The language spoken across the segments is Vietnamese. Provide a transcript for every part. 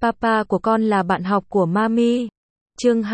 Papa của con là bạn học của Mami. Chương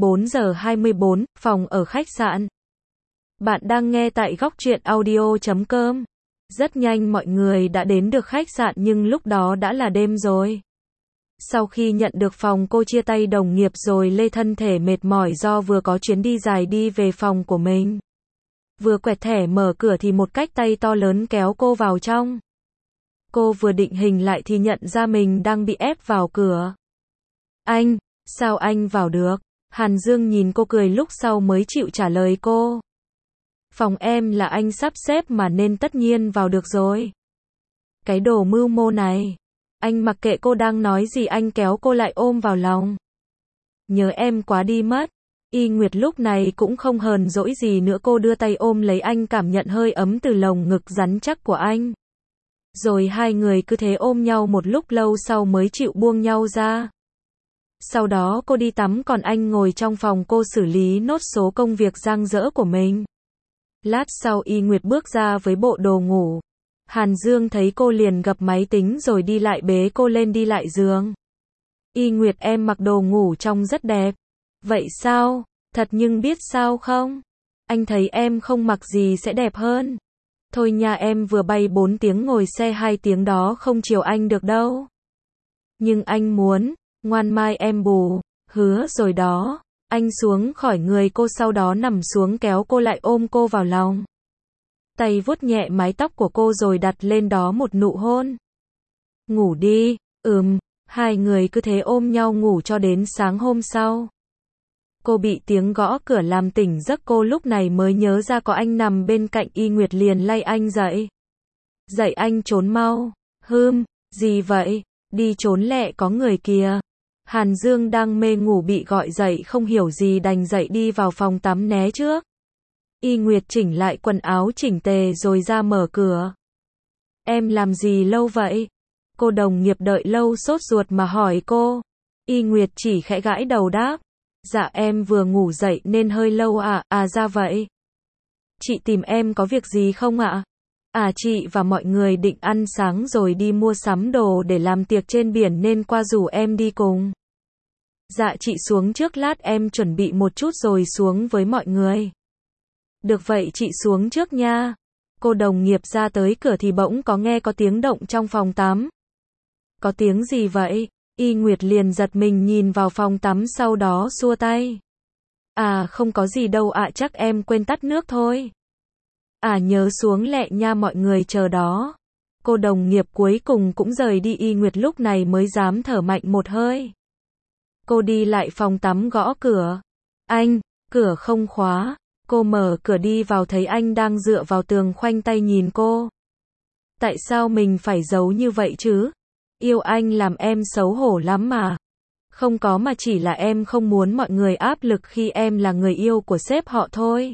24:24, phòng ở khách sạn. Bạn đang nghe tại góc truyện audio.com. Rất nhanh mọi người đã đến được khách sạn nhưng lúc đó đã là đêm rồi. Sau khi nhận được phòng, cô chia tay đồng nghiệp rồi lê thân thể mệt mỏi do vừa có chuyến đi dài đi về phòng của mình. Vừa quẹt thẻ mở cửa thì một cái tay to lớn kéo cô vào trong. Cô vừa định hình lại thì nhận ra mình đang bị ép vào cửa. Anh, sao anh vào được? Hàn Dương nhìn cô cười lúc sau mới chịu trả lời cô. Phòng em là anh sắp xếp mà nên tất nhiên vào được rồi. Cái đồ mưu mô này. Anh mặc kệ cô đang nói gì, anh kéo cô lại ôm vào lòng. Nhớ em quá đi mất. Y Nguyệt lúc này cũng không hờn dỗi gì nữa, cô đưa tay ôm lấy anh, cảm nhận hơi ấm từ lồng ngực rắn chắc của anh. Rồi hai người cứ thế ôm nhau một lúc lâu sau mới chịu buông nhau ra. Sau đó cô đi tắm còn anh ngồi trong phòng cô xử lý nốt số công việc dang dở của mình. Lát sau Y Nguyệt bước ra với bộ đồ ngủ. Hàn Dương thấy cô liền gập máy tính rồi đi lại bế cô lên đi lại giường. Y Nguyệt, em mặc đồ ngủ trông rất đẹp. Vậy sao? Thật nhưng biết sao không? Anh thấy em không mặc gì sẽ đẹp hơn. Thôi nha, em vừa bay 4 tiếng ngồi xe 2 tiếng đó không chiều anh được đâu. Nhưng anh muốn, ngoan mai em bù, hứa rồi đó. Anh xuống khỏi người cô sau đó nằm xuống kéo cô lại ôm cô vào lòng. Tay vuốt nhẹ mái tóc của cô rồi đặt lên đó một nụ hôn. Ngủ đi, hai người cứ thế ôm nhau ngủ cho đến sáng hôm sau. Cô bị tiếng gõ cửa làm tỉnh giấc, cô lúc này mới nhớ ra có anh nằm bên cạnh. Y Nguyệt liền lay anh dậy. Dậy anh trốn mau. Gì vậy? Đi trốn lẹ, có người kìa. Hàn Dương đang mê ngủ bị gọi dậy không hiểu gì đành dậy đi vào phòng tắm né trước. Y Nguyệt chỉnh lại quần áo chỉnh tề rồi ra mở cửa. Em làm gì lâu vậy? Cô đồng nghiệp đợi lâu sốt ruột mà hỏi cô. Y Nguyệt chỉ khẽ gãi đầu đáp. Dạ em vừa ngủ dậy nên hơi lâu ạ. À ra vậy. Chị tìm em có việc gì không ạ? À chị và mọi người định ăn sáng rồi đi mua sắm đồ để làm tiệc trên biển nên qua rủ em đi cùng. Dạ chị xuống trước, lát em chuẩn bị một chút rồi xuống với mọi người. Được vậy chị xuống trước nha. Cô đồng nghiệp ra tới cửa thì bỗng nghe có tiếng động trong phòng tắm. Có tiếng gì vậy? Y Nguyệt liền giật mình nhìn vào phòng tắm sau đó xua tay. À không có gì đâu ạ, chắc em quên tắt nước thôi. À nhớ xuống lẹ nha, mọi người chờ đó. Cô đồng nghiệp cuối cùng cũng rời đi. Y Nguyệt lúc này mới dám thở mạnh một hơi. Cô đi lại phòng tắm gõ cửa. Anh, cửa không khóa. Cô mở cửa đi vào thấy anh đang dựa vào tường khoanh tay nhìn cô. Tại sao mình phải giấu như vậy chứ? Yêu anh làm em xấu hổ lắm mà. Không có, mà chỉ là em không muốn mọi người áp lực khi em là người yêu của sếp họ thôi.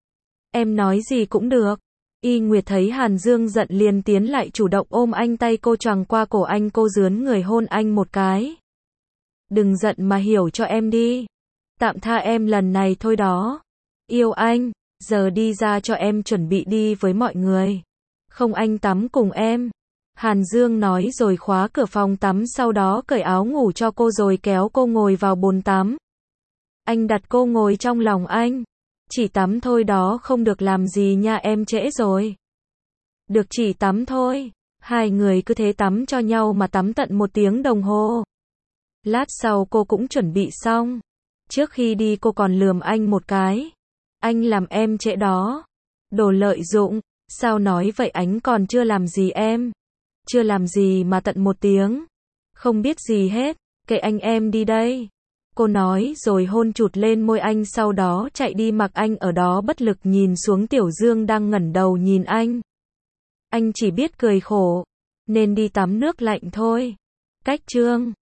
Em nói gì cũng được. Y Nguyệt thấy Hàn Dương giận liền tiến lại chủ động ôm anh, tay cô choàng qua cổ anh, cô rướn người hôn anh một cái. Đừng giận mà hiểu cho em đi. Tạm tha em lần này thôi đó. Yêu anh, giờ đi ra cho em chuẩn bị đi với mọi người. Không anh tắm cùng em. Hàn Dương nói rồi khóa cửa phòng tắm, sau đó cởi áo ngủ cho cô rồi kéo cô ngồi vào bồn tắm. Anh đặt cô ngồi trong lòng anh. Chỉ tắm thôi đó, không được làm gì nha, em trễ rồi. Được, chỉ tắm thôi. Hai người cứ thế tắm cho nhau mà tắm tận 1 tiếng đồng hồ. Lát sau cô cũng chuẩn bị xong. Trước khi đi cô còn lườm anh một cái. Anh làm em trễ đó. Đồ lợi dụng. Sao nói vậy, anh còn chưa làm gì em. Chưa làm gì mà tận 1 tiếng. Không biết gì hết. Kệ anh, em đi đây. Cô nói rồi hôn chụt lên môi anh, sau đó chạy đi, mặc anh ở đó bất lực nhìn xuống Tiểu Dương đang ngẩng đầu nhìn anh. Anh chỉ biết cười khổ. Nên đi tắm nước lạnh thôi. Cách chương